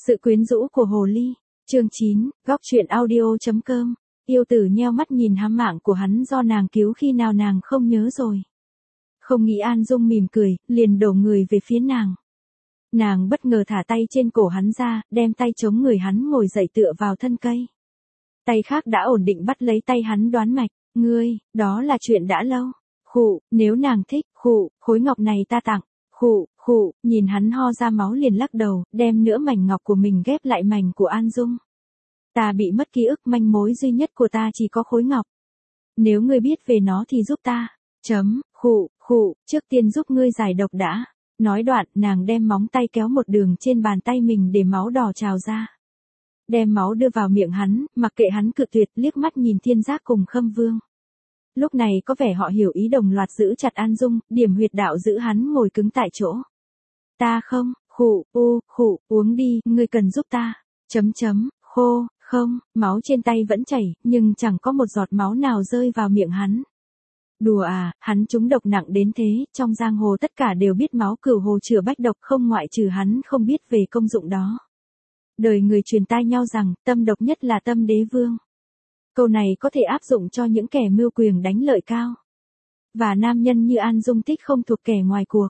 Sự quyến rũ của hồ ly. Chương 9, góc truyện audio.com. Yêu tử nheo mắt nhìn hám mạng của hắn do nàng cứu khi nào nàng không nhớ rồi. Không nghĩ An Dung mỉm cười, liền đổ người về phía nàng. Nàng bất ngờ thả tay trên cổ hắn ra, đem tay chống người hắn ngồi dậy tựa vào thân cây. Tay khác đã ổn định bắt lấy tay hắn đoán mạch, ngươi, đó là chuyện đã lâu. Khụ, nếu nàng thích, khụ, khối ngọc này ta tặng. Khụ, khụ, nhìn hắn ho ra máu liền lắc đầu, đem nửa mảnh ngọc của mình ghép lại mảnh của An Dung. Ta bị mất ký ức, manh mối duy nhất của ta chỉ có khối ngọc. Nếu ngươi biết về nó thì giúp ta. Khụ, khụ, trước tiên giúp ngươi giải độc đã. Nói đoạn, nàng đem móng tay kéo một đường trên bàn tay mình để máu đỏ trào ra. Đem máu đưa vào miệng hắn, mặc kệ hắn cự tuyệt, liếc mắt nhìn Thiên Giác cùng Khâm Vương. Lúc này có vẻ họ hiểu ý, đồng loạt giữ chặt An Dung, điểm huyệt đạo giữ hắn ngồi cứng tại chỗ. Ta không, khụ, khụ, uống đi, ngươi cần giúp ta. Khô, không, máu trên tay vẫn chảy, nhưng chẳng có một giọt máu nào rơi vào miệng hắn. Đùa à, hắn trúng độc nặng đến thế, trong giang hồ tất cả đều biết máu cửu hồ chữa bách độc, không ngoại trừ hắn không biết về công dụng đó. Đời người truyền tai nhau rằng, tâm độc nhất là tâm đế vương. Câu này có thể áp dụng cho những kẻ mưu quyền đánh lợi cao. Và nam nhân như An Dung Tích không thuộc kẻ ngoài cuộc.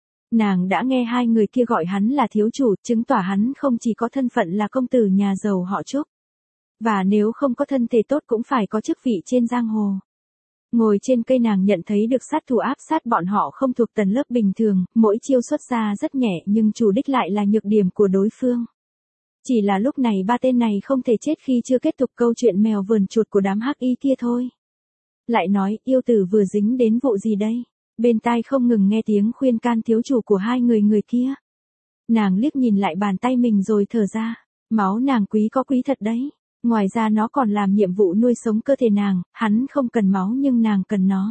Nàng đã nghe hai người kia gọi hắn là thiếu chủ, chứng tỏ hắn không chỉ có thân phận là công tử nhà giàu họ Trúc. Và nếu không có thân thể tốt cũng phải có chức vị trên giang hồ. Ngồi trên cây nàng nhận thấy được sát thủ áp sát bọn họ không thuộc tầng lớp bình thường, mỗi chiêu xuất ra rất nhẹ nhưng chủ đích lại là nhược điểm của đối phương. Chỉ là lúc này ba tên này không thể chết khi chưa kết thúc câu chuyện mèo vườn chuột của đám hắc y kia thôi. Lại nói, yêu tử vừa dính đến vụ gì đây? Bên tai không ngừng nghe tiếng khuyên can thiếu chủ của hai người kia. Nàng liếc nhìn lại bàn tay mình rồi thở ra. Máu nàng quý có quý thật đấy. Ngoài ra nó còn làm nhiệm vụ nuôi sống cơ thể nàng, hắn không cần máu nhưng nàng cần nó.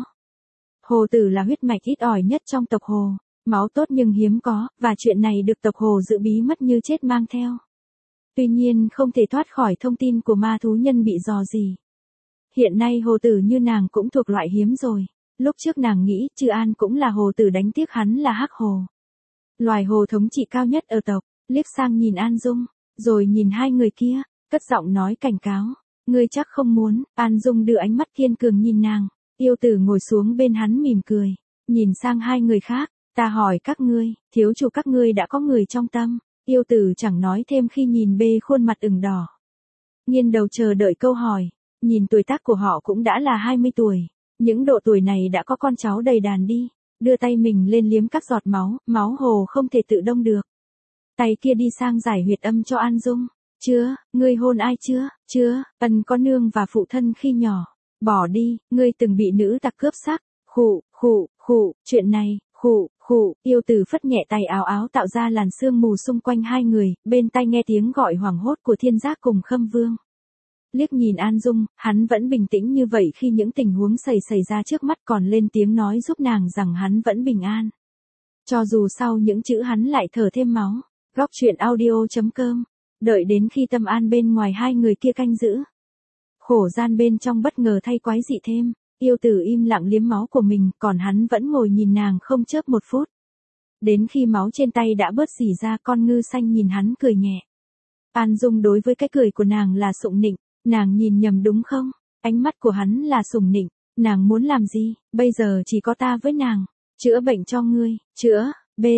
Hồ tử là huyết mạch ít ỏi nhất trong tộc Hồ. Máu tốt nhưng hiếm có, và chuyện này được tộc Hồ giữ bí mất như chết mang theo. Tuy nhiên không thể thoát khỏi thông tin của ma thú nhân bị dò gì. Hiện nay hồ tử như nàng cũng thuộc loại hiếm rồi. Lúc trước nàng nghĩ Trư An cũng là hồ tử, đánh tiếc hắn là hắc hồ. Loài hồ thống trị cao nhất ở tộc, liếc sang nhìn An Dung, rồi nhìn hai người kia, cất giọng nói cảnh cáo. Ngươi chắc không muốn. An Dung đưa ánh mắt kiên cường nhìn nàng. Yêu tử ngồi xuống bên hắn mỉm cười, nhìn sang hai người khác. Ta hỏi các ngươi, thiếu chủ các ngươi đã có người trong tâm. Yêu tử chẳng nói thêm khi nhìn bê khuôn mặt ửng đỏ. Nghiêng đầu chờ đợi câu hỏi. Nhìn tuổi tác của họ cũng đã là 20 tuổi. Những độ tuổi này đã có con cháu đầy đàn đi. Đưa tay mình lên liếm các giọt máu, máu hồ không thể tự đông được. Tay kia đi sang giải huyệt âm cho An Dung. Chưa, ngươi hôn ai chưa? Chưa, Ân có nương và phụ thân khi nhỏ. Bỏ đi, ngươi từng bị nữ tặc cướp sắc. Khụ, chuyện này. Khụ, yêu tử phất nhẹ tay áo áo tạo ra làn sương mù xung quanh hai người, bên tai nghe tiếng gọi hoảng hốt của Thiên Giác cùng Khâm Vương. Liếc nhìn An Dung, hắn vẫn bình tĩnh như vậy khi những tình huống xảy ra trước mắt, còn lên tiếng nói giúp nàng rằng hắn vẫn bình an. Cho dù sau những chữ hắn lại thở thêm máu. Góc truyện audio.com. Đợi đến khi tâm an bên ngoài hai người kia canh giữ. Khổ gian bên trong bất ngờ thay quái dị thêm. Yêu tử im lặng liếm máu của mình, còn hắn vẫn ngồi nhìn nàng không chớp một phút. Đến khi máu trên tay đã bớt rỉ ra, con ngư xanh nhìn hắn cười nhẹ. An Dung đối với cái cười của nàng là sủng nịnh. Nàng nhìn nhầm đúng không? Ánh mắt của hắn là sủng nịnh. Nàng muốn làm gì? Bây giờ chỉ có ta với nàng. Chữa bệnh cho ngươi. Chữa.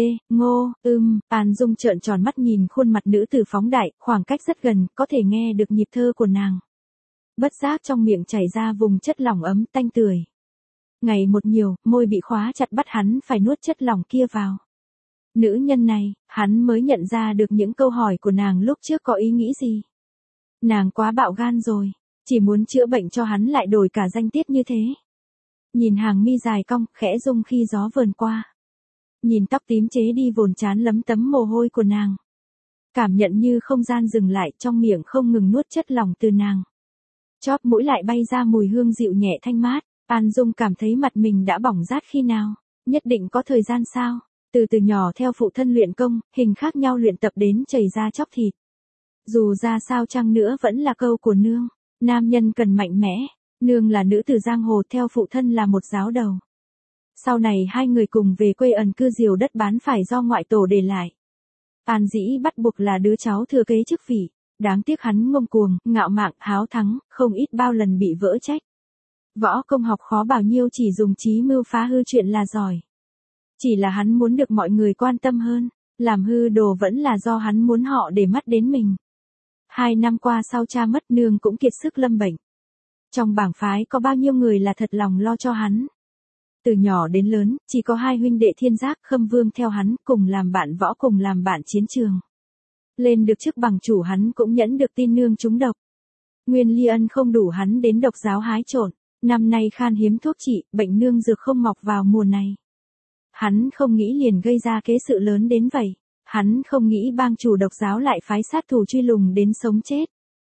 An Dung trợn tròn mắt nhìn khuôn mặt nữ tử phóng đại, khoảng cách rất gần, có thể nghe được nhịp thơ của nàng. Bất giác trong miệng chảy ra vùng chất lỏng ấm tanh tưởi. Ngày một nhiều, môi bị khóa chặt bắt hắn phải nuốt chất lỏng kia vào. Nữ nhân này, hắn mới nhận ra được những câu hỏi của nàng lúc trước có ý nghĩ gì. Nàng quá bạo gan rồi, chỉ muốn chữa bệnh cho hắn lại đổi cả danh tiết như thế. Nhìn hàng mi dài cong, khẽ rung khi gió vờn qua. Nhìn tóc tím chế đi vồn trán lấm tấm mồ hôi của nàng. Cảm nhận như không gian dừng lại, trong miệng không ngừng nuốt chất lỏng từ nàng. Chóp mũi lại bay ra mùi hương dịu nhẹ thanh mát. An Dung cảm thấy mặt mình đã bỏng rát khi nào. Nhất định có thời gian sao? Từ nhỏ theo phụ thân luyện công, hình khác nhau luyện tập đến chảy ra chóc thịt. Dù ra sao chăng nữa vẫn là câu của nương. Nam nhân cần mạnh mẽ. Nương là nữ tử giang hồ, theo phụ thân là một giáo đầu. Sau này hai người cùng về quê ẩn cư diều đất bán phải do ngoại tổ để lại. An Dĩ bắt buộc là đứa cháu thừa kế chức vị. Đáng tiếc hắn ngông cuồng, ngạo mạn, háo thắng, không ít bao lần bị vỡ trách. Võ công học khó bao nhiêu chỉ dùng trí mưu phá hư chuyện là giỏi. Chỉ là hắn muốn được mọi người quan tâm hơn, làm hư đồ vẫn là do hắn muốn họ để mắt đến mình. 2 năm qua sau cha mất nương cũng kiệt sức lâm bệnh. Trong bảng phái có bao nhiêu người là thật lòng lo cho hắn. Từ nhỏ đến lớn, chỉ có 2 huynh đệ Thiên Giác Khâm Vương theo hắn cùng làm bạn võ cùng làm bạn chiến trường. Lên được chức bằng chủ hắn cũng nhẫn được tin nương trúng độc. Nguyên Ly Ân không đủ hắn đến độc giáo hái trộn. Năm nay khan hiếm thuốc trị, bệnh nương dược không mọc vào mùa này. Hắn không nghĩ liền gây ra kế sự lớn đến vậy. Hắn không nghĩ bang chủ độc giáo lại phái sát thủ truy lùng đến sống chết.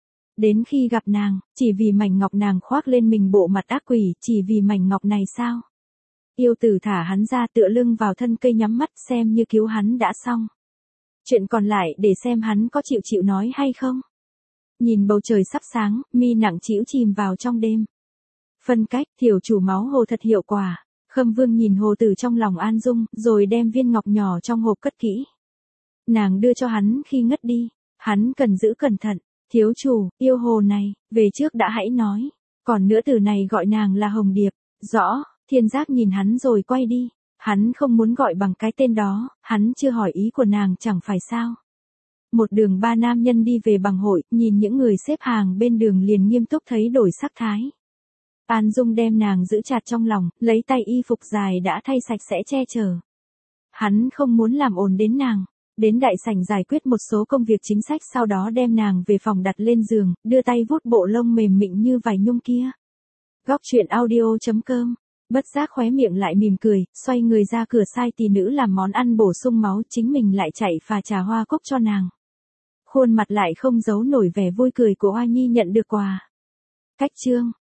Đến khi gặp nàng, chỉ vì mảnh ngọc nàng khoác lên mình bộ mặt ác quỷ, chỉ vì mảnh ngọc này sao? Yêu tử thả hắn ra tựa lưng vào thân cây nhắm mắt xem như cứu hắn đã xong. Chuyện còn lại để xem hắn có chịu nói hay không. Nhìn bầu trời sắp sáng, mi nặng trĩu chìm vào trong đêm. Phân cách, thiểu chủ máu hồ thật hiệu quả. Khâm Vương nhìn hồ tử trong lòng An Dung, rồi đem viên ngọc nhỏ trong hộp cất kỹ. Nàng đưa cho hắn khi ngất đi. Hắn cần giữ cẩn thận. Thiếu chủ, yêu hồ này, về trước đã hãy nói. Còn nữa từ này gọi nàng là Hồng Điệp. Rõ, Thiên Giác nhìn hắn rồi quay đi. Hắn không muốn gọi bằng cái tên đó, hắn chưa hỏi ý của nàng chẳng phải sao. Một đường 3 nam nhân đi về bằng hội, nhìn những người xếp hàng bên đường liền nghiêm túc thấy đổi sắc thái. An Dung đem nàng giữ chặt trong lòng, lấy tay y phục dài đã thay sạch sẽ che chở. Hắn không muốn làm ồn đến nàng. Đến đại sảnh giải quyết một số công việc chính sách sau đó đem nàng về phòng đặt lên giường, đưa tay vuốt bộ lông mềm mịn như vải nhung kia. Góc truyện audio.com. Bất giác khóe miệng lại mỉm cười, xoay người ra cửa sai tỷ nữ làm món ăn bổ sung máu, chính mình lại chạy pha trà hoa cốc cho nàng. Khuôn mặt lại không giấu nổi vẻ vui cười của Hoa Nhi nhận được quà. Cách chương